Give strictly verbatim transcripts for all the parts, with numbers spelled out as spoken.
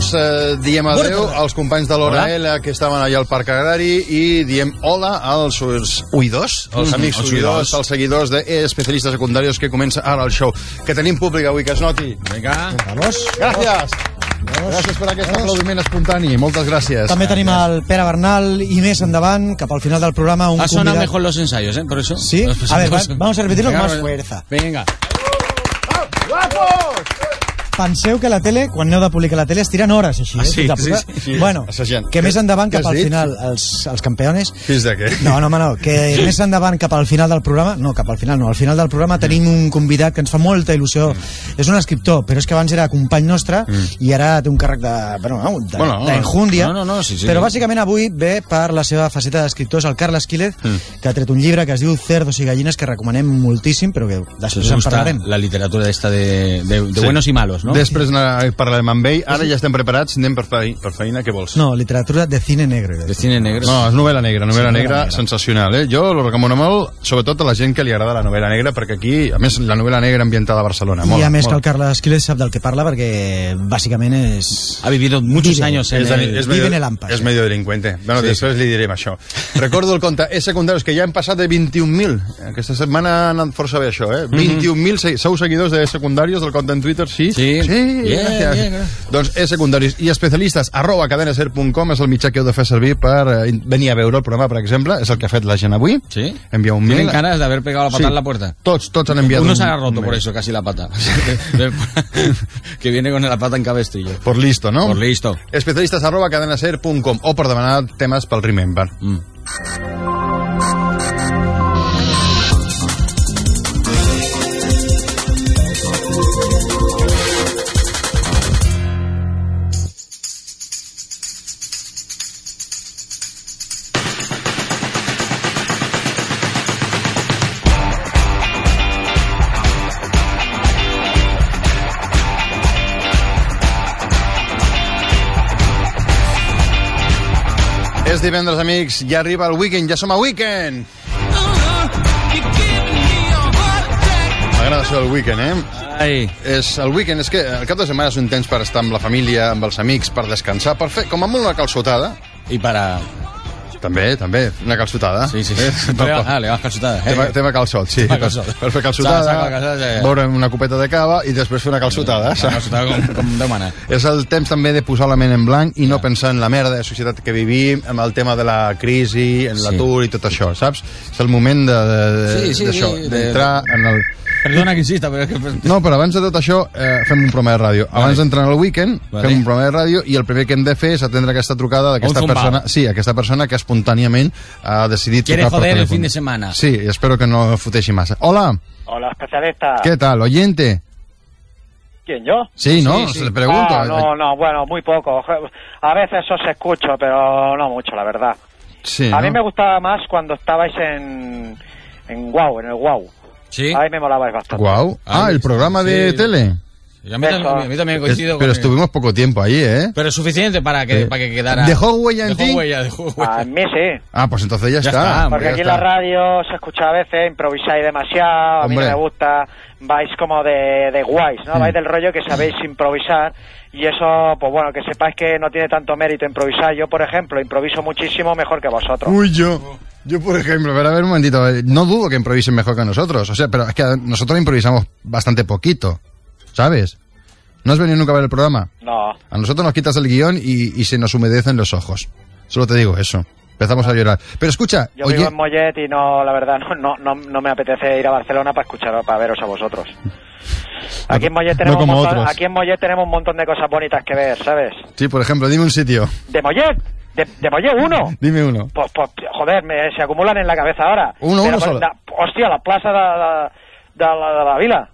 Doncs eh, diem adeu als companys de l'Hora L que estaven allà al Parc Agrari i diem hola als oïdors, als amics mm, oïdors, als seguidors d'Especialistes Secundarios, que comença ara el show. Que tenim públic avui, que es noti. Vinga. Vamos. Gràcies. Gràcies per aquest aplaudiment espontani. Moltes gràcies. També tenim el Pere Bernal i més endavant, cap al final del programa, un ha convidat... Ha sonat mejor los ensayos, ¿eh? Por eso. ¿Sí? A ver, vamos a repetirlo con más fuerza. Venga. ¡Guapos! Penseu que la tele, quan aneu de publicar la tele, es tiren hores així, eh? Sí, sí, sí, sí. Bueno, que més endavant, cap al dit? final, els, els campeones... Fins de què? No, no, no, que més endavant, cap al final del programa... No, cap al final no, al final del programa tenim un convidat que ens fa molta il·lusió. Mm. És un escriptor, però és que abans era company nostre mm. i ara té un càrrec de... Bueno, no, de, bueno, d'enjúndia. No, no, no, sí, sí. Però bàsicament avui ve per la seva faceta d'escriptor, és el Carles Quílez, mm. que ha tret un llibre que es diu Cerdos i gallines, que recomanem moltíssim, però que després en parlarem. La literatura esta de, de, de sí. buenos i malos, no? Després parlarem amb ell. Ara ja estem preparats, anem per, fe per feina, què vols? No, literatura de cine negre. De cine negre? No, és novel·la negra, novel·la sí, negra, negra sensacional, eh? Jo lo recomano molt, sobretot a la gent que li agrada la novel·la negra, perquè aquí, a més, la novel·la negra ambientada a Barcelona. I molt, a més molt. que el Carles Quílez sap del que parla, perquè bàsicament és... Ha vivido muchos vive, años en és, el... És medio, vive en el Ampas. És medio delincuente. Bueno, sí, després sí. li direm això. Recordo el compte E Secundarios, que ja hem passat de vint-i-un mil. Aquesta setmana ha anat força bé això, eh? Mm-hmm. vint-i-un mil sou seguidors de E Secundarios, del compte en Twitter, sí? Sí. Sí, yeah, gràcies. Yeah, yeah. Doncs E Secundarios i especialistes arroba cadenaser punt com és el mitjà que heu de fer servir per eh, venir a veure el programa, per exemple. És el que ha fet la gent avui. Sí. Envia un mail. Tienen ganas de haber pegado la pata sí. en la puerta. Tots, tots han enviat Uno un... se ha roto por eso, casi la pata. Que viene con la pata en cabestillo. Por listo, ¿no? Por listo. Especialistes arroba cadenaser punt com o per demanar temes pel Remember. Mm. És divendres, amics, ja arriba el weekend, ja som a weekend! M'agrada això del weekend, eh? Ai. És el weekend, és que el cap de setmana és un temps per estar amb la família, amb els amics, per descansar, per fer com a molt una calçotada. I para... També, també, una calçotada. Sí, sí, sí. Eh? Ah, le vas calçotada. Eh? Tema, tema calçot, sí. Per, per fer calçotada, beure una copeta de cava i després fer una calçotada. Una calçotada com, com Déu mana. És el temps també de posar la ment en blanc i no pensar en la merda de societat que vivim, amb el tema de la crisi, en l'atur i tot això, saps? És el moment d'això, de, de, sí, sí, d'entrar en el... Perdona que insista, però... No, però abans de tot això eh, fem un programa de ràdio. Vale. Abans d'entrar en el weekend, vale. fem un programa de ràdio i el primer que hem de fer és atendre aquesta trucada d'aquesta persona... Sí, aquesta persona que espontàniament ha decidit Quiere trucar joder por el fin de semana. Sí, espero que no futeixi massa. Hola. Hola, especialista. ¿Qué tal, oyente? ¿Quién, yo? Sí, ¿no? Sí, sí. Se le pregunto. Ah, no, no, bueno, muy poco. A veces os escucho, pero no mucho, la verdad. Sí, a ¿no? mí me gustaba más cuando estabais en... en Guau, en el Guau. Sí. Ahí me molabais bastante. Guau. Ah, el programa de sí. tele. Y a, mí también, a mí también coincido es, Pero con estuvimos poco tiempo ahí, ¿eh? Pero es suficiente para que, eh. para que quedara... ¿Dejó huella en dejó ti? Huella, dejó huella. A mí sí. Ah, pues entonces ya, ya está. está. Porque ya aquí está. en la radio se escucha a veces, improvisáis demasiado, a mí Hombre. no me gusta, vais como de, de guays, ¿no? Mm. Vais del rollo que sabéis improvisar y eso, pues bueno, que sepáis que no tiene tanto mérito improvisar. Yo, por ejemplo, improviso muchísimo mejor que vosotros. Uy, yo... Yo, por ejemplo, pero a ver un momentito, no dudo que improvisen mejor que nosotros, o sea, pero es que nosotros improvisamos bastante poquito, ¿sabes? ¿No has venido nunca a ver el programa? No. A nosotros nos quitas el guión y, y se nos humedecen los ojos. Solo te digo eso. Empezamos a llorar. Pero escucha... Yo oye... vivo en Mollet y no, la verdad, no, no, no, no me apetece ir a Barcelona para escuchar, para veros a vosotros. Aquí en Mollet tenemos, no un montón, otros. aquí en Mollet tenemos un montón de cosas bonitas que ver, ¿sabes? Sí, por ejemplo, dime un sitio. ¿De Mollet? ¿De, de Mollet uno? Dime uno. Pues, pues joder, me, se acumulan en la cabeza ahora. Uno, Pero, uno solo. Da, hostia, la plaza de, de, de, la, de la Vila.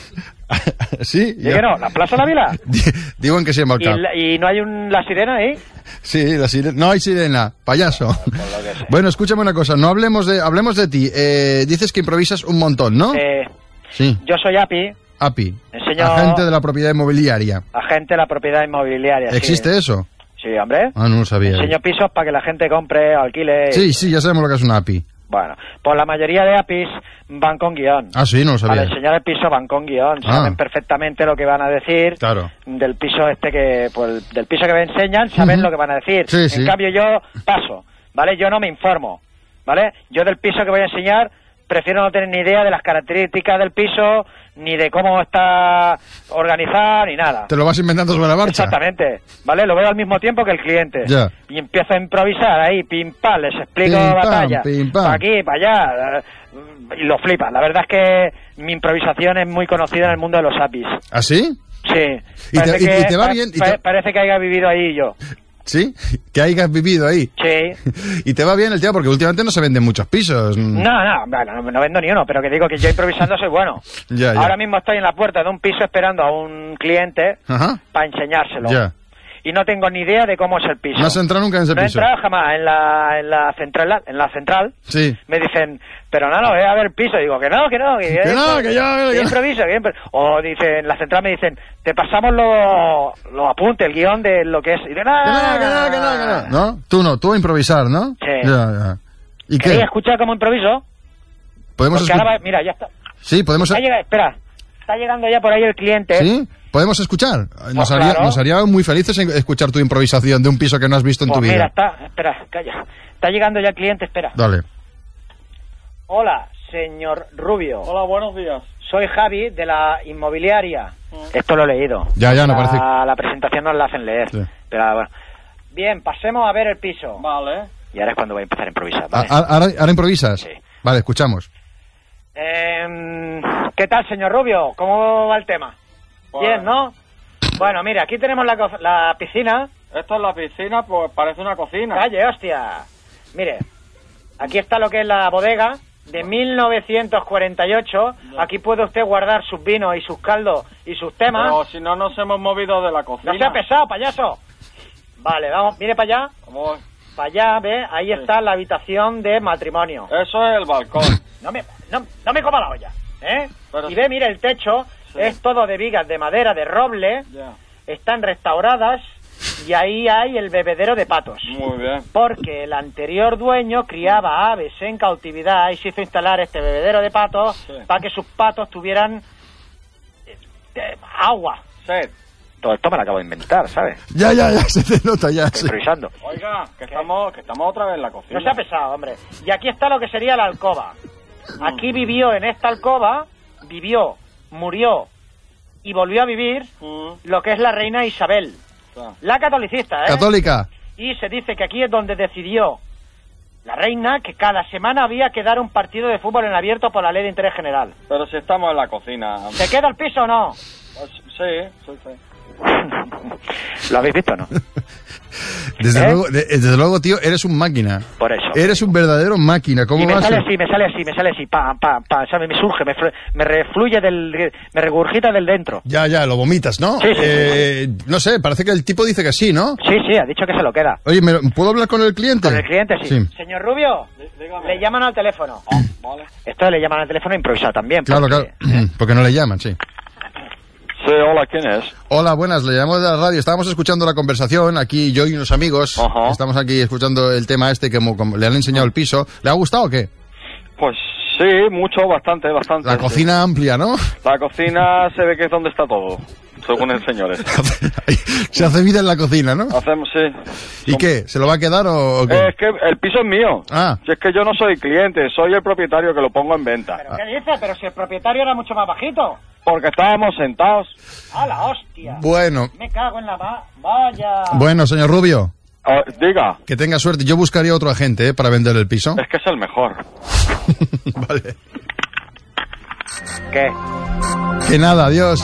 Sí. ¿Y que no? ¿La plaza de la Vila? Digo en que se llama el camp. ¿Y, ¿Y no hay un, la sirena ahí? Sí, la sirena. No hay sirena, payaso. Bueno, escúchame una cosa, no hablemos de, hablemos de ti. Eh, dices que improvisas un montón, ¿no? Eh, sí. Yo soy Api. Api. Enseño... Agente de la propiedad inmobiliaria. Agente de la propiedad inmobiliaria. ¿Existe sí. eso? Sí, hombre. Ah, no lo sabía. Enseño pisos para que la gente compre, alquile. Sí, sí, ya sabemos lo que es una A P I. Bueno, pues la mayoría de A P Is van con guión. Ah, sí, no lo sabía. Para enseñar el piso van con guión, Ah. saben perfectamente lo que van a decir. Claro. Del piso este que, pues del piso que me enseñan, saben Ujú. lo que van a decir. Sí, en sí. cambio yo paso, ¿vale? Yo no me informo, ¿vale? Yo del piso que voy a enseñar prefiero no tener ni idea de las características del piso, ni de cómo está organizado, ni nada. Te lo vas inventando sobre la marcha. Exactamente, ¿vale? Lo veo al mismo tiempo que el cliente. Ya. Y empiezo a improvisar ahí, pim pam, les explico Pim, pam, batalla. pim, pam. Pa' aquí, para allá. eh, Y lo flipan. La verdad es que mi improvisación es muy conocida en el mundo de los A P Is. ¿Ah, sí? Sí. ¿Y te- Parece y- que- y te va pa- bien? ¿Y pa- te- Parece que haya vivido ahí yo. ¿Sí? Que hayas vivido ahí. Sí. Y te va bien el tema, porque últimamente no se venden muchos pisos. No, no, bueno, no, no vendo ni uno, pero que digo que yo improvisando soy bueno. Ya, ya. Ahora mismo estoy en la puerta de un piso esperando a un cliente Ajá. para enseñárselo. Ya. Y no tengo ni idea de cómo es el piso. No has entrado nunca en ese No he piso. entrado jamás en la, en la central. En la central. Sí. Me dicen, pero no, no, voy a ver el piso. Digo, que no, que no, que, Que no, que yo- que que- improviso, que impro- O dicen, en la central me dicen, te pasamos los los apuntes, el guión de lo que es. Y de, no, Que no, que no, que no, que no. ¿No? Tú no, tú a improvisar, ¿no? Sí. Ya, ya. ¿Y ¿Queréis qué? escuchar cómo improviso? ¿Podemos Porque escuchar? ahora va- mira, ya está. Sí, podemos... Está llega- espera, está llegando ya por ahí el cliente. ¿Sí? ¿Podemos escuchar? Nos, Pues haría, claro. nos haría muy felices en- escuchar tu improvisación de un piso que no has visto en Pues tu vida. mira, está, espera, calla. Está llegando ya el cliente, espera. Dale. Hola, señor Rubio. Hola, buenos días. Soy Javi de la inmobiliaria. Esto lo he leído. Ya, ya, no la, parece- La presentación nos la hacen leer. Sí. Pero bueno. Bien, pasemos a ver el piso. Vale. Y ahora es cuando voy a empezar a improvisar, A- ¿vale? a- ¿Ahora, ahora improvisas? Sí. Vale, escuchamos. Em, ¿Qué tal, señor Rubio? ¿Cómo va el tema? Pues- Bien, ¿no? Bueno, mira, aquí tenemos la, co- la piscina. Esto es la piscina, pues parece una cocina. Calle, hostia. Mire, aquí está lo que es la bodega de mil novecientos cuarenta y ocho. Aquí puede usted guardar sus vinos y sus caldos y sus temas. Pero si no nos hemos movido de la cocina. No sea pesado, payaso. Vale, vamos, mire para allá. Vamos. Para allá, ve, ahí Sí. está la habitación de matrimonio. Eso es el balcón. No me, no, no me coma la olla, ¿eh? Pero y sí. ve, mire, el techo Sí. es todo de vigas de madera, de roble. Ya. Están restauradas y ahí hay el bebedero de patos. Muy bien. Porque el anterior dueño criaba aves en cautividad y se hizo instalar este bebedero de patos Sí. para que sus patos tuvieran eh, eh, agua. Sed. Todo esto me lo acabo de inventar, ¿sabes? Ya, ya, ya, se te nota ya. Estoy sí. improvisando. Oiga, que estamos, que estamos otra vez en la cocina. No se ha pesado, hombre. Y aquí está lo que sería la alcoba. Aquí vivió, en esta alcoba, vivió, murió y volvió a vivir Mm, lo que es la reina Isabel. está. La catolicista, ¿eh? Católica. Y se dice que aquí es donde decidió la reina que cada semana había que dar un partido de fútbol en abierto por la ley de interés general. Pero si estamos en la cocina. ¿Se queda el piso o no? Pues, sí, sí, sí. ¿Lo habéis visto o no? Desde, ¿Eh? luego, de- desde luego, tío, eres un máquina. Por eso. Eres un verdadero máquina. ¿Cómo Y me vas? sale a- así, me sale así, me sale así, pa, pa, pa, ¿sabes? Me surge, me, fre- me refluye del, me regurgita del dentro. Ya, ya, lo vomitas, ¿no? Sí, sí, Eh, no sé, parece que el tipo dice que sí, ¿no? Sí, sí, ha dicho que se lo queda. Oye, ¿me- ¿puedo hablar con el cliente? Con el cliente, sí. Sí. Señor Rubio, Dí- dígame. le llaman al teléfono. Vale. Esto le llaman al teléfono improvisado también. Claro, porque- claro. Porque no le llaman, sí. Sí, hola, ¿quién es? Hola, buenas, le llamo de la radio. Estábamos escuchando la conversación, aquí yo y unos amigos. Ajá. Estamos aquí escuchando el tema este que como- como le han enseñado el piso. ¿Le ha gustado o qué? Pues sí, mucho, bastante, bastante. La sí. cocina amplia, ¿no? La cocina se ve que es donde está todo, según el señor. Se hace vida en la cocina, ¿no? Hacemos, sí. ¿Y qué? ¿Se lo va a quedar o, o qué? Eh, es que el piso es mío. Ah. Si es que yo no soy cliente, soy el propietario que lo pongo en venta. ¿Pero qué dice? Pero si el propietario era mucho más bajito. Porque estábamos sentados. ¡A la hostia! Bueno, Me cago en la va... ¡Vaya! bueno, señor Rubio, Ah, diga, que tenga suerte. Yo buscaría otro agente, ¿eh? Para vender el piso. es que es el mejor. Vale. ¿Qué? Que nada, adiós.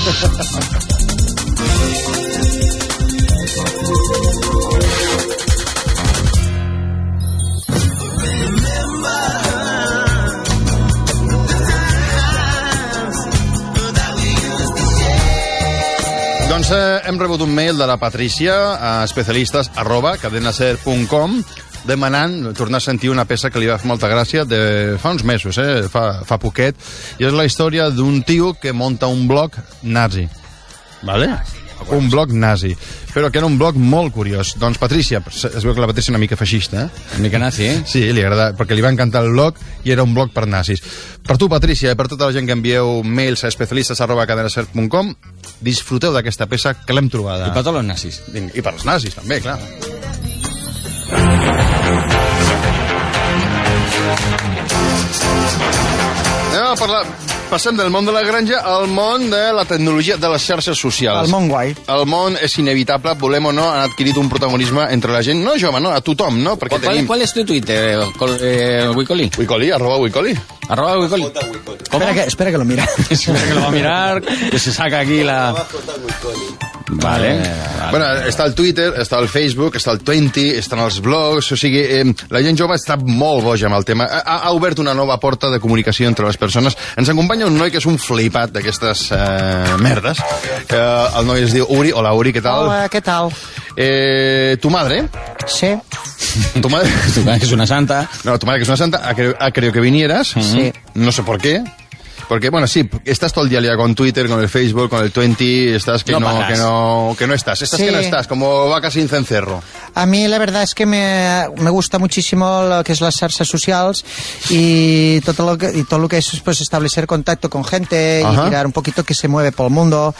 Doncs eh, hem rebut un mail de la Patrícia a especialistes arroba cadenaser punt com demanant tornar a sentir una peça que li va fer molta gràcia de fa uns mesos, eh? fa, fa poquet, i és la història d'un tio que monta un blog nazi. ¿Vale? un blog nazi, però que era un blog molt curiós. Doncs Patrícia, es veu que la Patrícia és una mica feixista, eh? Una mica nazi, eh? Sí, li agrada, perquè li va encantar el blog i era un blog per nazis. Per tu, Patrícia, i per tota la gent que envieu mails a especialistes arroba cadenaser punt com, disfruteu d'aquesta peça que l'hem trobada. I per tots els nazis. I per els nazis, també, clar. Anem a parlar... Passem del món de la granja al món de la tecnologia de les xarxes socials. El món guai. El món és inevitable, volem o no, han adquirit un protagonisme entre la gent, no jove, no, a tothom, no? Perquè ¿Cuál, tenim... ¿Cuál es tu Twitter, eh, Wicoli? Wicoli, arroba Wicoli. Arroba Wicoli. ¿Cómo? Espera que, espera que lo mira. Espera que lo va a mirar, que se saca aquí la... Vale. vale. Bueno, està el Twitter, està el Facebook, està el Twenty, estan els blogs, o sigui, eh, la gent jove està molt boja amb el tema. Ha, ha obert una nova porta de comunicació entre les persones. Ens acompanya un noi que és un flipat d'aquestes eh, merdes. Eh, el noi es diu Uri. Hola, Uri, què tal? Hola, què tal? Eh, tu madre... Sí. Tu madre... Tu madre que es una santa. No, tu madre que es una santa ha querido, ha querido que vinieras. Sí. No sé por qué. Porque, bueno, sí, estás todo el día con Twitter, con el Facebook, con el Twenty, estás que no, no, que no, que no estás. Estás sí. que no estás, como vaca sin cencerro. A mí la verdad es que me, me gusta muchísimo lo que es las xarxas sociales y todo lo que, y todo lo que es pues, establecer contacto con gente Ajá. y mirar un poquito que se mueve por el mundo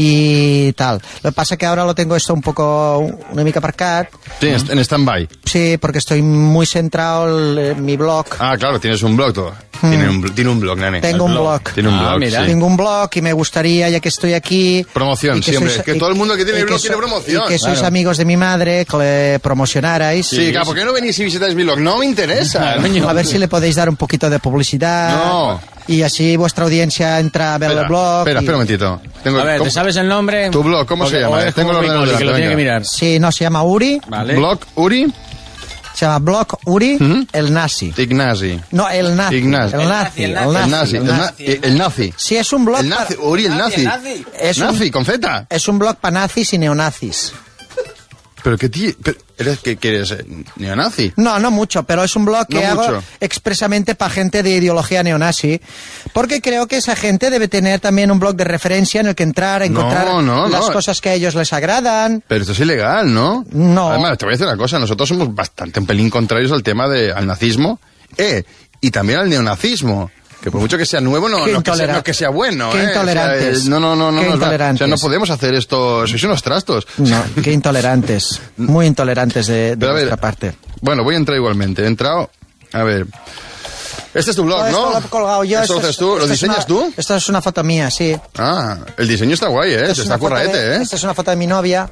y tal. Lo que pasa es que ahora lo tengo esto un poco, una mica aparcat. Sí, mm. en stand-by. Sí, porque estoy muy centrado en mi blog. Ah, claro, tienes un blog todo. Mm. Tiene, un, tiene un blog, nene. Tengo un blog. blog. Tiene un Ah, blog, mira. sí. Tengo un blog y me gustaría, ya que estoy aquí... Promoción, que sí, hombre. sois, Que y, todo el mundo que tiene el blog que tiene so, promoción. Y que sois claro. amigos de mi madre, que le promocionarais. Sí, sí, claro, ¿por qué no venís y visitáis mi blog? No me interesa. A ver si le podéis dar un poquito de publicidad. No. Y así vuestra audiencia entra a ver Espera, el blog. espera, y... espera un momentito. Tengo, A ver, ¿te sabes el nombre? Tu blog, ¿cómo se llama? Es Tengo como el ordenador Wicoli, que lo delante, tiene que venga. mirar. Sí, no, se llama Uri. Vale. Blog Uri Se llama Blog Uri, ¿Mm? el nazi. Ignasi. No, el nazi. Ignazi. El nazi. El El nazi, El nazi. nazi. El El, na- nazi. el nazi. Sí, es un blog... El nazi. pa- Uri, el nazi. Es un, Nazi, con Z. es un blog para nazis y neonazis. Pero que tío... pero, ¿eres, que, que eres eh, neonazi? No, no mucho, pero es un blog que No hago mucho. expresamente para gente de ideología neonazi, porque creo que esa gente debe tener también un blog de referencia en el que entrar, encontrar No, no, las no. cosas que a ellos les agradan. Pero esto es ilegal, ¿no? No. Además, te voy a decir una cosa. Nosotros somos bastante un pelín contrarios al tema de, al nazismo eh, y también al neonazismo. Que por mucho que sea nuevo, no, Qué no, que, sea, intolera- no que sea bueno. qué eh. intolerantes. O sea, eh, no, no, no. no Qué nos va- intolerantes. O sea, no podemos hacer esto. Sois unos trastos. No, qué intolerantes, muy intolerantes de, de Pero a ver, nuestra parte. Bueno, voy a entrar igualmente. He entrado... A ver... Este es tu blog, No, ¿no? esto lo he colgado yo. ¿Esto lo esto haces es- tú? ¿Lo esto es diseñas una- tú? Esto es una foto mía, sí. Ah, el diseño está guay, ¿eh? Esto Se es está una foto de- curraete, ¿eh? Esta es una foto de mi novia.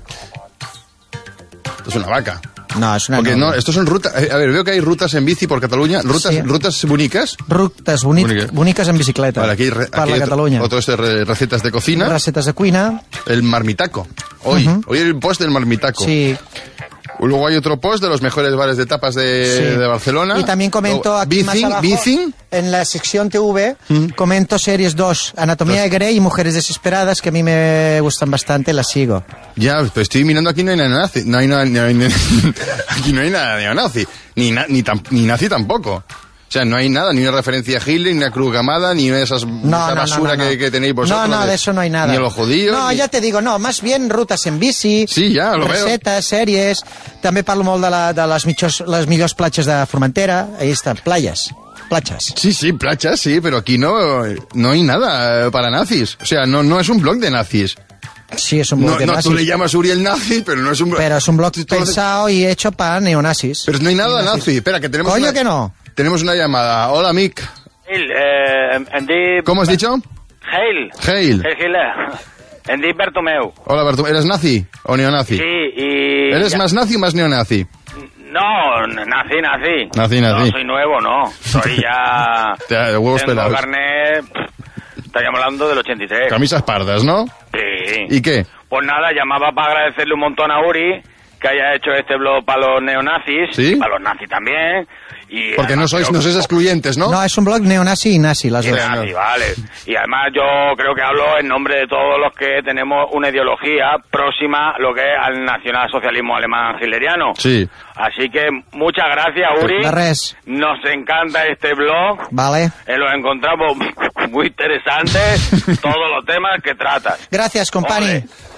Esto es una vaca. No, es una Porque novia. no, estos son rutas... eh, A ver, veo que hay rutas en bici por Cataluña. Rutas, Sí. rutas boniques. Rutas boni Boniques. boniques en bicicleta. Vale, aquí, re- per aquí la otro, Catalunya. otro este re- recetas de cocina. Recetas de cuina. El marmitaco. Hoy, Ujú. hoy el post del marmitaco. Sí. Luego hay otro post de los mejores bares de tapas de, Sí. de Barcelona. Y también comento Luego, aquí más Bicing, abajo, Bicing. en la sección T V, Mm. comento series dos, Anatomía de Grey y Mujeres Desesperadas, que a mí me gustan bastante, las sigo. Ya, pero estoy mirando aquí, no hay nada neonazi. No hay nada, no hay- aquí no hay nada neonazi. Ni, na- ni, tam- ni nazi tampoco. O sea, no hay nada, ni una referencia a Hitler, ni una Cruz Gamada, ni una de esas No, esa no, no, basura no, no. Que, que tenéis vosotros. No, no, de eso no hay nada. Ni a los judíos. No, ni- ya te digo, no, más bien rutas en bici, Sí, ya, lo veo. recetes, sèries, també parlo molt de, la, de les, mitjors, les millors platges de Formentera, ahí estan, playas, platges. Sí, sí, plachas, sí, pero aquí no, no hay nada eh, para nazis. O sea, no, no es un blog de nazis. Sí, es un blog No, de no, nazis, tú le llamas Uri el nazi, pero no es un blog. pero es un blog Tú- tú lo- pensado y hecho para neonazis. Pero no hay nada Y nazis. nazi. Espera, que tenemos Coño una, que no. Tenemos una llamada. Hola, Mick. Heil, eh, em dic... ¿Cómo has dicho? Heil. Heil. Heil, Heil. Em dic Bertomeu. Hola, Bartu. ¿Eres nazi o neonazi? Sí, y... ¿Eres ya- más nazi o más neonazi? No, nací, nací. Nací, nací. No, soy nuevo, no. Soy ya... Te da huevos tengo pelados. carnet... pff, Estaríamos hablando del ochenta y tres. Camisas pardas, ¿no? Sí. ¿Y qué? Pues nada, llamaba para agradecerle un montón a Uri que haya hecho este blog para los neonazis, ¿Sí? para los nazis también. Y Porque no además sois, creo no sois que- excluyentes, ¿no? No, es un blog neonazi y nazi, las Sí, dos. nazi, vale. Y además yo creo que hablo en nombre de todos los que tenemos una ideología próxima a lo que es al nacionalsocialismo alemán hitleriano. Sí. Así que muchas gracias, Uri. De res. Nos encanta este blog. Vale. Eh, lo encontramos muy interesante, todos los temas que trata. Gracias, company. Ole.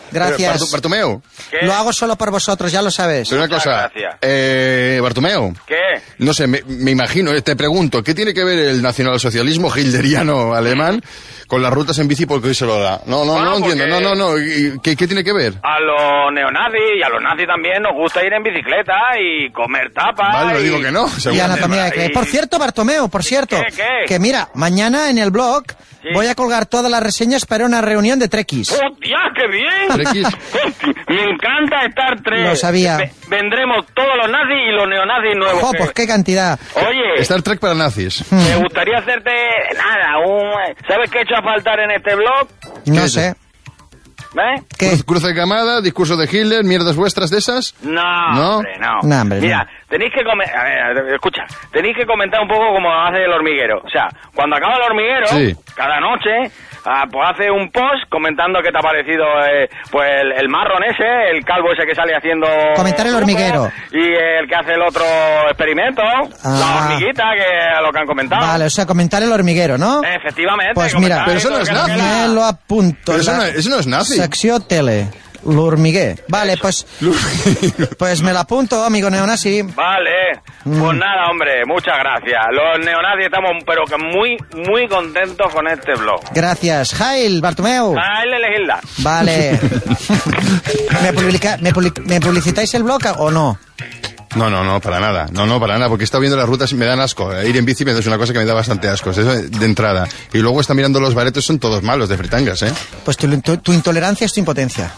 Gracias. Bartu- Bartomeu. ¿Qué? Lo hago solo por vosotros, ya lo sabes. Pero una Muchas cosa, gracias. eh, Bartomeu, ¿Qué? no sé, me, me imagino, eh, te pregunto, ¿qué tiene que ver el nacionalsocialismo hilderiano alemán con las rutas en bici porque hoy se lo da? No, no, Bueno, no entiendo, porque- no, no, no, ¿y ¿qué, qué tiene que ver? A los neonazis y a los nazis también nos gusta ir en bicicleta y comer tapas. Vale, no y... digo que no, Y seguro. anatomía de Y- Grey. Por cierto, Bartomeu, por cierto, ¿Qué, qué? que mira, mañana en el blog Sí. voy a colgar todas las reseñas para una reunión de trekkies. ¡Hostia, qué bien! Trekkies. Hostia, me encanta estar tres. Lo sabía. Ve- vendremos todos los nazis y los neonazis nuevos. ¡Jo, que- pues qué cantidad! Oye, Star Trek para nazis. me gustaría hacerte nada, un... ¿Sabes qué he hecho a faltar en este blog? No ¿Qué sé. ¿Eh? ¿Qué? Cruz- Cruce de camada, discurso de Hitler, mierdas vuestras de esas. No, ¿No? hombre, no. No, hombre, Mira, no. tenéis que comentar... A ver, a ver, escucha. Tenéis que comentar un poco como hace el hormiguero. O sea, cuando acaba el hormiguero, Sí. cada noche, ah, pues hace un post comentando qué te ha parecido eh, pues el, el marrón ese, el calvo ese que sale haciendo... Comentar el trucos, hormiguero. Y el que hace el otro experimento, Ah. la hormiguita, que lo que han comentado. Vale, o sea, comentar el hormiguero, ¿no? Efectivamente. Pues comentar mira, Pero eso no lo es que nazi. queda. Me lo apunto. Pero eso la no, eso no es nazi. Secció tele. L'hormiguer. Vale, pues, pues me lo apunto, amigo neonazi. Vale, Mm. pues nada, hombre, muchas gracias. Los neonazis estamos, pero que muy, muy contentos con este blog. Gracias. Jail, Bartomeu. Ah, él es Hilda. Vale. ¿Me, publica- me, public- ¿Me publicitáis el blog o no? No, no, no, para nada. No, no, para nada, porque he estado viendo las rutas y me dan asco. Ir en bici me es una cosa que me da bastante asco, eso de entrada. Y luego está mirando los baretos, son todos malos de fritangas, ¿eh? Pues tu, tu- tu intolerancia es tu impotencia.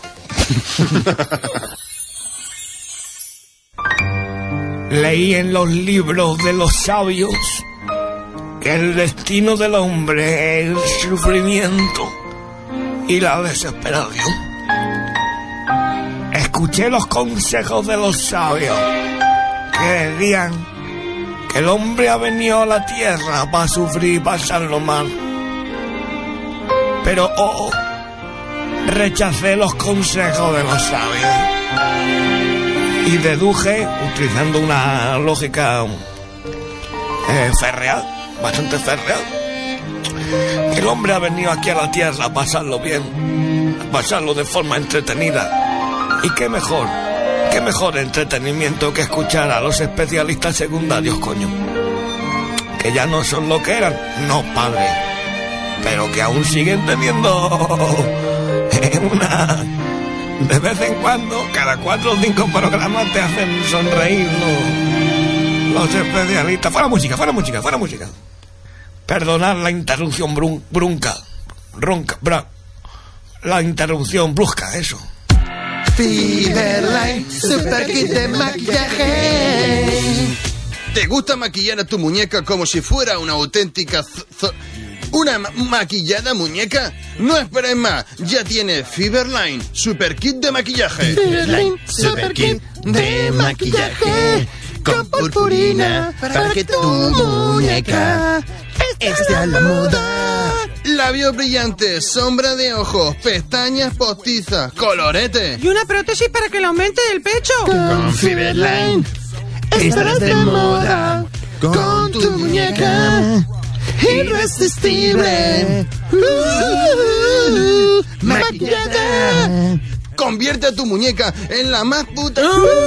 Leí en los libros de los sabios que el destino del hombre es el sufrimiento y la desesperación. Escuché los consejos de los sabios que decían que el hombre ha venido a la tierra para sufrir y pasarlo mal. Pero oh, rechacé los consejos de los sabios y deduje, utilizando una lógica eh, férrea, bastante férrea, que el hombre ha venido aquí a la tierra a pasarlo bien, a pasarlo de forma entretenida. Y qué mejor, qué mejor entretenimiento que escuchar a los especialistas secundarios, coño. Que ya no son lo que eran, no, padre, pero que aún siguen teniendo una... De vez en cuando, cada cuatro o cinco programas te hacen sonreír los, los especialistas. Fuera música, fuera música, fuera música. Perdonad la interrupción brun, brunca, ronca, bra, la interrupción brusca, eso. Fiberline, super kit de maquillaje. ¿Te gusta maquillar a tu muñeca como si fuera una auténtica... ¿Una ma maquillada muñeca? No esperes más, ya tiene Fiberline, super kit de maquillaje. Fiberline, super kit de maquillaje con purpurina para que tu muñeca esté a la moda. Labios brillantes, sombra de ojos, pestañas postizas, colorete. Y una prótesis para que le aumente el pecho. Con Fiberline estarás de moda con tu muñeca irresistible. Uh, maquillada. Convierte a tu muñeca en la más puta...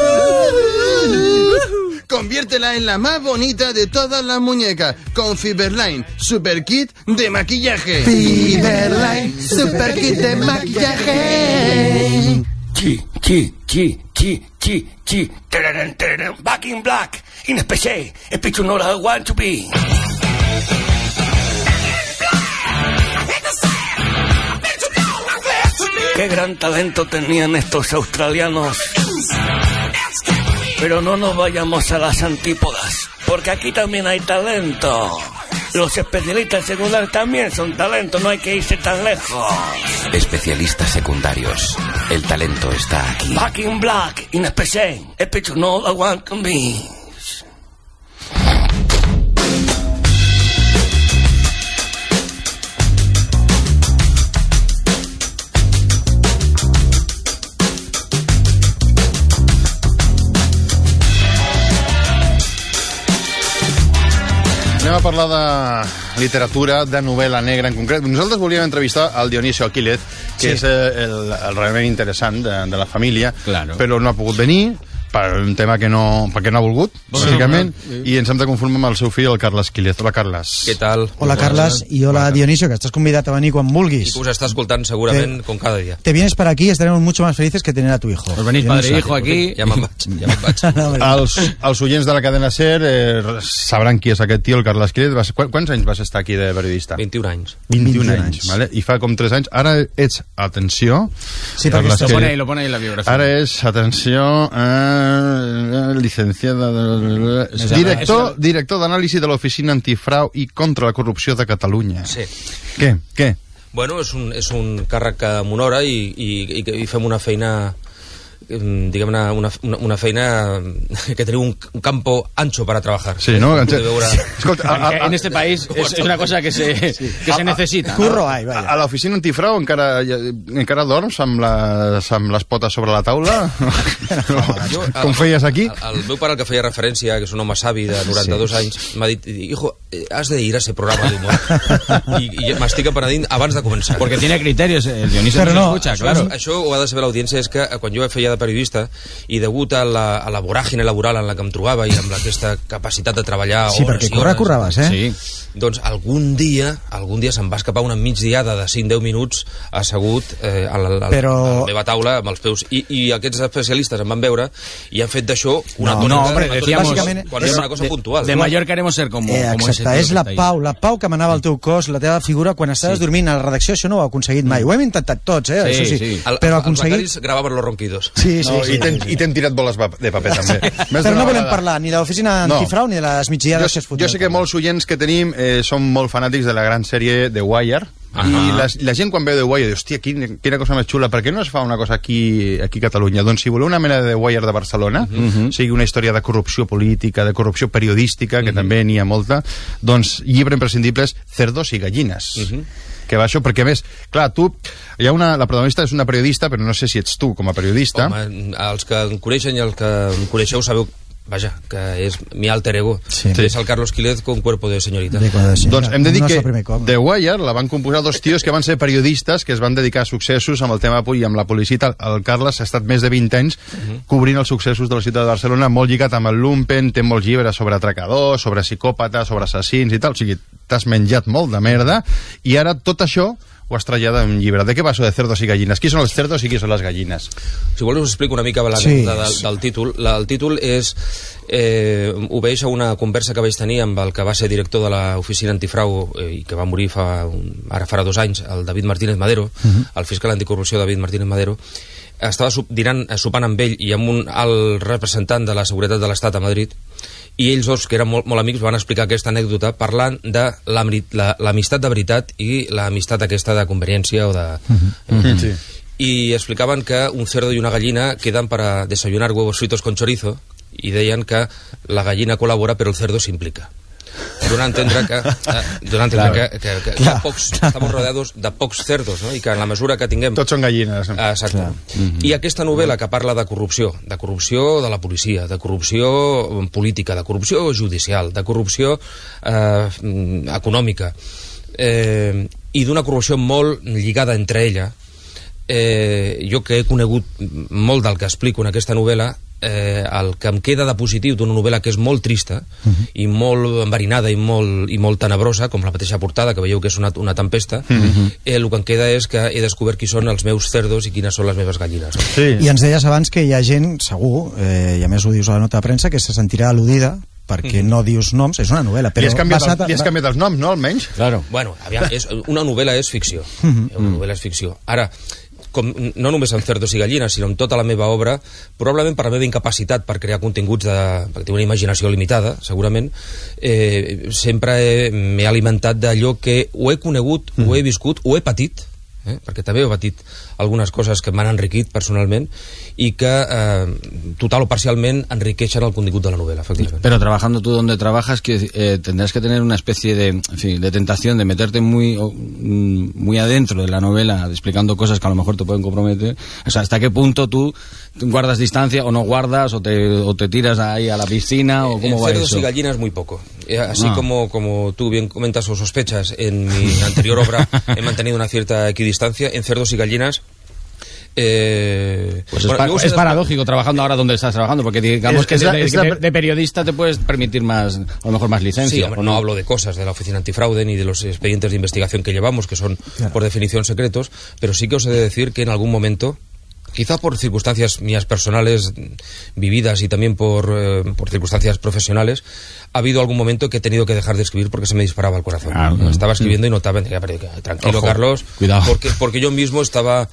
Conviértela en la más bonita de todas las muñecas con Fiberline, super kit de maquillaje. Fiberline, super kit de maquillaje. Chi, chi, chi, chi, chi, chi. Tererén, tererén. Back in black, in especie, a picture not I want to be. Qué gran talento tenían estos australianos. Pero no nos vayamos a las antípodas, porque aquí también hay talento. Los especialistas secundarios también son talento, no hay que irse tan lejos. Especialistas secundarios. El talento está aquí. Back in black, in especie, a picture not I want to be. Anem a parlar de literatura, de novel·la negra en concret. Nosaltres volíem entrevistar el Dionisio Alquílez, que sí. és el, el realment interessant de, de la família, claro. però no ha pogut venir per un tema que no, perquè no ha volgut, bàsicament, sí. i ens hem de conformar amb el seu fill, el Carles Quílez. Hola, Carles. Què tal? Hola, Carles, i hola, Dionisio, que estàs convidat a venir quan vulguis. I que us està escoltant segurament te, com cada dia. Te vienes per aquí y estaremos mucho más felices que tener a tu hijo. Os venís padre e hijo aquí. Ja me'n vaig, ja me'n vaig. els, els oients de la cadena SER eh, sabran qui és aquest tio, el Carles Quílez. Vas, quants anys vas estar aquí de periodista? vint-i-un anys. vint-i-un anys, vale? I fa com tres anys. Ara ets, atenció... Sí, perquè lo pone ahí, lo pone ahí la biografia. Ara és, atenció... Eh, licenciada director, director d'anàlisi de l'Oficina Antifrau i contra la Corrupció de Catalunya. Sí. Què? Què? Bueno, és un, és un càrrec que m'honora i, i, i fem una feina diguem-ne, una, una, una feina que teniu un, un campo ancho para trabajar. Sí, ¿no? Veure... Escolta, a, a, en este país es, es una cosa que se, sí. que a, se necesita. Curro hay, vaya. A, a l'oficina antifrau encara, encara dorms amb les, amb les potes sobre la taula? Jo, com feies aquí? El, el meu pare, el que feia referència, que és un home savi de noranta-dos sí. anys, m'ha dit, hijo, has de ir a ese programa d'humor. I, i m'estic apenedint abans de començar. Porque tiene criterios, el Dionisio Pero no, escucha, això, claro. Això ho ha de saber l'audiència, és que quan jo feia de periodista i degut a la, a la voràgine laboral en la que em trobava i amb aquesta capacitat de treballar sí, hores perquè i currar, hores, curraves, eh? Sí. Doncs algun dia algun dia se'm va escapar una migdiada de cinc a deu minuts assegut eh, a, la, a, Però... a la meva taula amb els peus i, i aquests especialistes em van veure i han fet d'això una no, tònica, no, hombre, decíamos, quan és una cosa de, puntual. De mayor queremos ser como, eh, como exacte, és la pau, la pau que manava el teu cos, la teva figura quan estaves sí. dormint a la redacció, això no ho heu aconseguit mai. Ho hem intentat tots, eh? Sí, això sí. sí. El, però els aconseguit... becaris gravaven los ronquidos. Sí, sí, no, sí, i t'hem sí, sí. tirat boles de paper també. Però no volem parlar ni de l'oficina antifrau no. ni de les migdiades jo, que es fotien. Jo sé que molts oients que tenim eh, són molt fanàtics de la gran sèrie The Wire. Uh -huh. I la, la gent quan veu The Wire diu, hòstia, quina, quina cosa més xula, per què no es fa una cosa aquí, aquí a Catalunya? Doncs si voleu una mena de The Wire de Barcelona, uh -huh. sigui una història de corrupció política, de corrupció periodística, que uh -huh. també n'hi ha molta, doncs llibre imprescindible és Cerdos i gallines. Uh -huh. Que va això, perquè a més, clar, tu, hi ha una, la protagonista és una periodista, però no sé si ets tu com a periodista. Home, els que em coneixen i els que em coneixeu sabeu vaja, que és mi alter ego, sí. és el Carlos Quílez con cuerpo de señorita. De doncs hem de dir no que cop, The Wire la van composar dos tios que van ser periodistes que es van dedicar a successos amb el tema i amb la publicitat. El Carles ha estat més de vint anys uh -huh. cobrint els successos de la ciutat de Barcelona, molt lligat amb el lumpen, té molts llibres sobre atracadors, sobre psicòpates, sobre assassins i tal, o sigui, t'has menjat molt de merda, i ara tot això ho has traslladat en un llibre. De què va això de Cerdos i gallines? Qui són els cerdos i qui són les gallines? Si vols us explico una mica la sí, del, sí. del títol. La, el títol és eh, obeix a una conversa que vaig tenir amb el que va ser director de l'oficina antifrau eh, i que va morir fa, un, ara farà dos anys, el David Martínez Madero, uh -huh. el fiscal anticorrupció David Martínez Madero. Estava dinant, sopant amb ell i amb un alt representant de la seguretat de l'Estat a Madrid, i ells dos, que eren molt, molt amics, van explicar aquesta anècdota parlant de l'amistat de veritat i l'amistat aquesta de conveniència o de... Uh -huh. eh? Sí. I explicaven que un cerdo i una gallina quedan para desayunar huevos fritos con chorizo i deien que la gallina col·labora però el cerdo s'implica. Donant a entendre que, eh, donant a entendre claro. que, que, que, que pocs, estamos rodeados de pocs cerdos, no? I que en la mesura que tinguem... Tots són gallines. Eh, exacte. Uh -huh. I aquesta novel·la que parla de corrupció, de corrupció de la policia, de corrupció política, de corrupció judicial, de corrupció eh, econòmica, eh, i d'una corrupció molt lligada entre ella, eh, jo que he conegut molt del que explico en aquesta novel·la, eh, el que em queda de positiu d'una novel·la que és molt trista uh -huh. i molt enverinada i molt, i molt tenebrosa, com la mateixa portada, que veieu que és una, una tempesta, uh -huh. eh, el que em queda és que he descobert qui són els meus cerdos i quines són les meves gallines. Sí. I ens deies abans que hi ha gent, segur, eh, i a més ho dius a la nota de premsa, que se sentirà al·ludida perquè mm. no dius noms, és una novel·la, però... Li has canviat, el, li has canviat els noms, no, almenys? Claro. Bueno, aviam, és, una novel·la és ficció. Uh -huh. Una novel·la és ficció. Ara, com, no només amb Cerdos i gallines, sinó amb tota la meva obra, probablement per la meva incapacitat per crear continguts, de, perquè tinc una imaginació limitada, segurament, eh, sempre m'he alimentat d'allò que o he conegut, mm. o he viscut, o he patit, eh? perquè també he patit algunes coses que m'han enriquit personalment y que eh, total o parcialment enriqueixen el contingut de la novela, efectivament. Pero trabajando tú donde trabajas, que eh, tendrás que tener una especie de, en fin, de tentación de meterte muy, muy adentro de la novela, explicando cosas que a lo mejor te pueden comprometer. O sea, ¿hasta qué punto tú guardas distancia o no guardas o te, o te tiras ahí a la piscina o cómo va eso? Cerdos y gallinas muy poco. Eh, así Ah. como, como tú bien comentas o sospechas, en mi anterior obra he mantenido una cierta equidistancia. En Cerdos y Gallinas, Eh, pues bueno, es, pa yo es uso- paradójico trabajando ahora donde estás trabajando, porque digamos Es- que es de, la- de- es la- de- de periodista te puedes permitir más, a lo mejor más licencia. Sí, hombre, no hablo de cosas de la Oficina Antifraude ni de los expedientes de investigación que llevamos, que son Claro. por definición secretos, pero sí que os he de decir que en algún momento, quizá por circunstancias mías personales vividas y también por, eh, por circunstancias profesionales, ha habido algún momento que he tenido que dejar de escribir porque se me disparaba el corazón. Ah, No, mm. estaba escribiendo y notaba, decía, "Pero, tranquilo, Ojo, Carlos, cuidado". Porque, porque yo mismo estaba...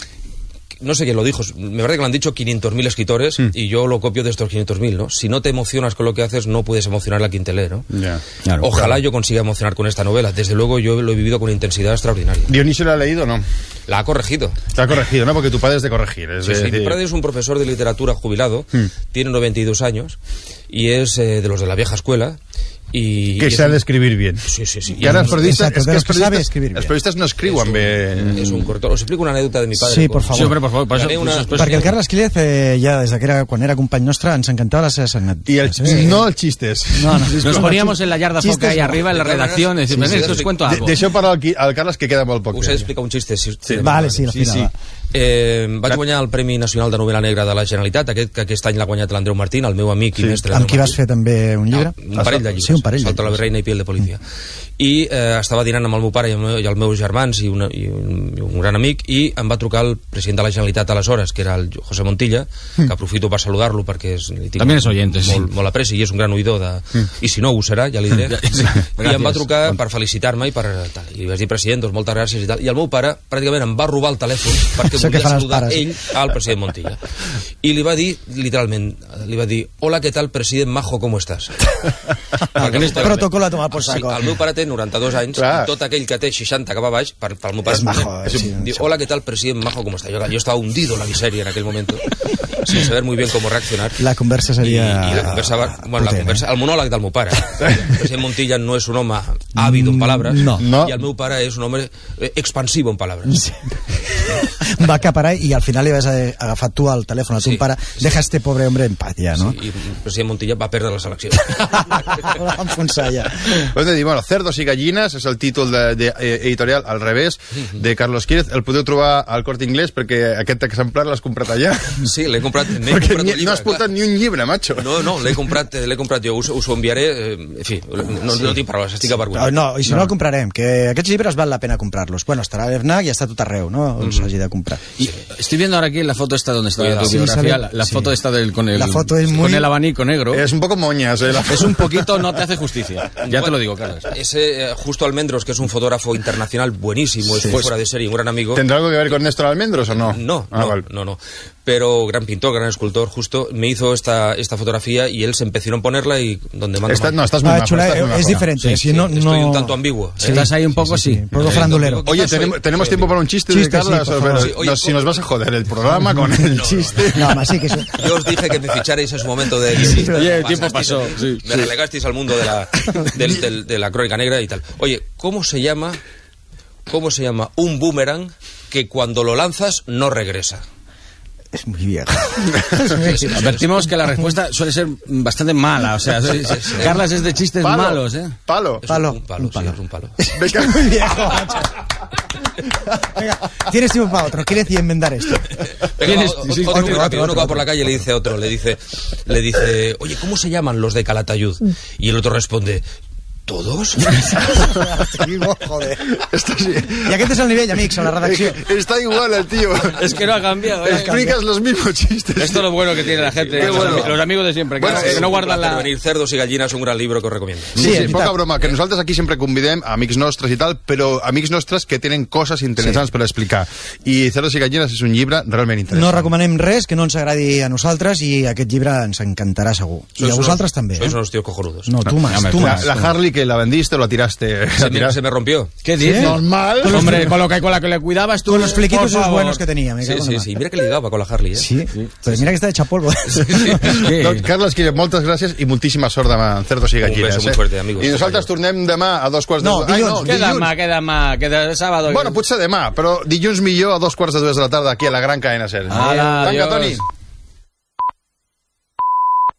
No sé quién lo dijo, me parece que lo han dicho quinientos mil escritores Mm. y yo lo copio de estos quinientos mil, ¿no? Si no te emocionas con lo que haces, no puedes emocionar a quien te lee, ¿no? Ya. Claro, Ojalá claro. yo consiga emocionar con esta novela. Desde luego yo lo he vivido con intensidad extraordinaria. ¿Dionisio la ha leído o no? La ha corregido. Está corregido, ¿no? Porque tu padre es de corregir. Es Sí, sí, decir- Mi padre es un profesor de literatura jubilado, Hmm. tiene noventa y dos años y es eh, de los de la vieja escuela. Y, Que y es sabe un- escribir bien. Sí, sí, sí. I ara els periodistes... Exacte, és de que los els que sabe periodistes, escribir els bien. periodistes no escriuen bé. Es un corto. Os explico una anécdota de mi padre. Sí, por favor. Sí, hombre, por favor. Per això, Gané una- després- Perquè el Carles Quílez, eh, ja des de que era, quan era company nostre, ens encantava la seva sagnat. I el, Sí. no els xistes. No, no. Nos poníamos en la yarda Chistes foca ahí no. arriba en la De todas redacción, maneras, y decir, sí, "Ven, sí, esto os sí. cuento De, algo". deixeu parlar al, Qui- al Carles, que queda molt poc. Us he d'explicar un xiste. Si, si, Vale, sí, al Sí, final. sí. va. Eh, vaig guanyar el Premi Nacional de Novel·la Negra de la Generalitat, aquest que aquest any l'ha guanyat l'Andreu Martín, el meu amic i Sí. mestre. Amb Andreu qui vas Martín. fer també un llibre? Ah, un parell de llibres. Sí, un parell de Salta la llibres. reina i piel de policia. I eh, estava dinant amb el meu pare i, el meu, i els meus germans i, una, i, un, i un gran amic, i em va trucar el president de la Generalitat aleshores, que era el José Montilla, que aprofito per saludar-lo perquè és, li tinc També és oyente, sí. molt, molt apreci i és un gran oïdor de... I si no, ho serà, ja li diré. Sí, I em va gràcies. trucar per felicitar-me i per tal. I li vaig dir, president, doncs moltes gràcies i tal. I el meu pare pràcticament em va robar el telèfon perquè Això que volia fan els saludar pares. ell al president Montilla. I li va dir, literalment, li va dir, hola, què tal, president Majo, com estàs? Perquè el meu pare- Protocolo a tomar por Sí, saco. el meu pare té noranta-dos anys, Clar. i tot aquell que té seixanta cap a baix, per, pel meu pare És majo, és, sí, diu, sí. hola, què tal, president Majo, com està? Jo, yo estaba hundido en la miseria en aquel momento, sin saber muy bien cómo reaccionar. La conversa I, seria... i la conversa va, bueno, la potent, conversa, eh? el monòleg del meu pare. El president Montilla no és un home àvido en palabras, No. No. i el meu pare és un home eh, expansivo en palabras. Va acaparar i al final li vas a- agafar tu al telèfon a ton Sí, pare. sí. Deja este pobre hombre en paz ja, no? Sí, i el president Montilla va perdre les eleccions. Ho va enfonsar ja. Hem de dir, bueno, Cerdos i Gallines és el títol de, de, eh, editorial al revés de Carlos Quílez. El podeu trobar al Corte Inglés perquè aquest exemplar l'has comprat allà. Sí, l'he comprat, m'he Perquè comprat ni, un llibre, no has portat clar. ni un llibre, macho. No, no, l'he comprat, eh, l'he comprat jo, us, us ho enviaré, eh, en fi, no, no tinc paraules, estic No, avergonyit. no, i si no, no el comprarem, que aquests llibres val la pena comprar-los. Bueno, estarà a l'Efnac i està a tot arreu, no? On s'hagi de comprar. Y estoy viendo ahora aquí la foto esta donde está tu Sí, biografía, sale- la, la sí. foto esta del, con, el, La foto es con muy- el abanico negro. Es un poco moñas, eh, la Es un poquito, no te hace justicia. Ya te lo digo, Carlos. Ese eh, Justo Almendros, que es un fotógrafo internacional buenísimo, es fuera de serie, un gran amigo. ¿Tendrá algo que ver con Néstor Almendros o no? No, Ah, no, vale. no, no. Pero gran pintor, gran escultor, justo, me hizo esta, esta fotografía y él se empecinó en ponerla y donde manda... Esta- manda. no, estás muy Ah, majo, chula, estás muy es majo. diferente. Sí, si sí, no, estoy no... un tanto ambiguo. ¿eh? Estás ahí un poco, sí. Un poco Eh, frandulero. no, Oye, Quizás soy- tenemos, tenemos soy tiempo para un chiste, Chiste, de Carla, sí, por pero favor. Sí, oye, no, si oye. nos vas a joder el programa con el chiste... No, home, sí que... és- Yo os dije que me ficharais en su momento de guionista. Oye, el tiempo Pasasteis- pasó, sí. Me relegasteis al mundo de la, del- del- de la crónica negra y tal. Oye, ¿cómo se llama, cómo se llama un boomerang que cuando lo lanzas no regresa? És muy viejo. Advertimos que la respuesta suele ser bastante mala. O sea, Carlas es de chistes Palo, malos, ¿eh? Palo. Es Palo, un, un palo, un palo. sí, es un palo. Venga. Muy viejo, macho. Venga, tienes tiempo para otro. ¿Quieres enmendar esto? Venga, ¿Tienes- otro, sí, otro otro, muy otro, rápido. Uno otro, que va otro. por la calle y le dice a otro, le dice, le dice, oye, ¿cómo se llaman los de Calatayud? Y el otro responde, ¿todos? Joder. Esto sí. I aquest és el nivell, amics, a la redacció. Está igual el tío. Es que no ha cambiado, ¿eh? Explicas los mismos chistes. Esto es lo bueno que tiene la gente, Qué los, bueno. ami- los amigos de siempre, que, Bueno, no, que eh, no Un guardan placer la... venir. Cerdos y Gallinas, un gran libro que os recomiendo. Sí, Sí, sí, és poca veritat. broma, que nosaltres aquí sempre convidem a amics nostres i tal, però amics nostres que tenen coses interessants sí. per explicar. I Cerdos i Gallines és un llibre realment interessant. No recomanem res que no ens agradi a nosaltres i aquest llibre ens encantarà segur. I a vosaltres també, Sois eh? unos tíos cojonudos. No, tu más, tu La, más. la Harley que la vendiste o la tiraste. Se La me, tiraste. se me rompió. ¿Qué dices? Normal. Hombre, con lo que, con la que le cuidabas tú... Con los flequitos por esos favor. buenos que tenía. Me Sí, cago en sí, la sí. mar. Mira que ligaba con la Harley, ¿eh? Sí, pues mira que está hecha polvo. Sí. Doncs, Carles Quílez, moltes gràcies i moltíssima sort demà en Cerdos i Gallines. beso muy fuerte, amigos. I nosaltres tornem demà a dos quarts de... No, Ai, dilluns. Queda más, queda más, queda sábado. Bueno, potser demà, però dilluns millor a dos quarts de dues de la tarda aquí a la gran cadena SER. Ala, Tanca, adiós. Toni.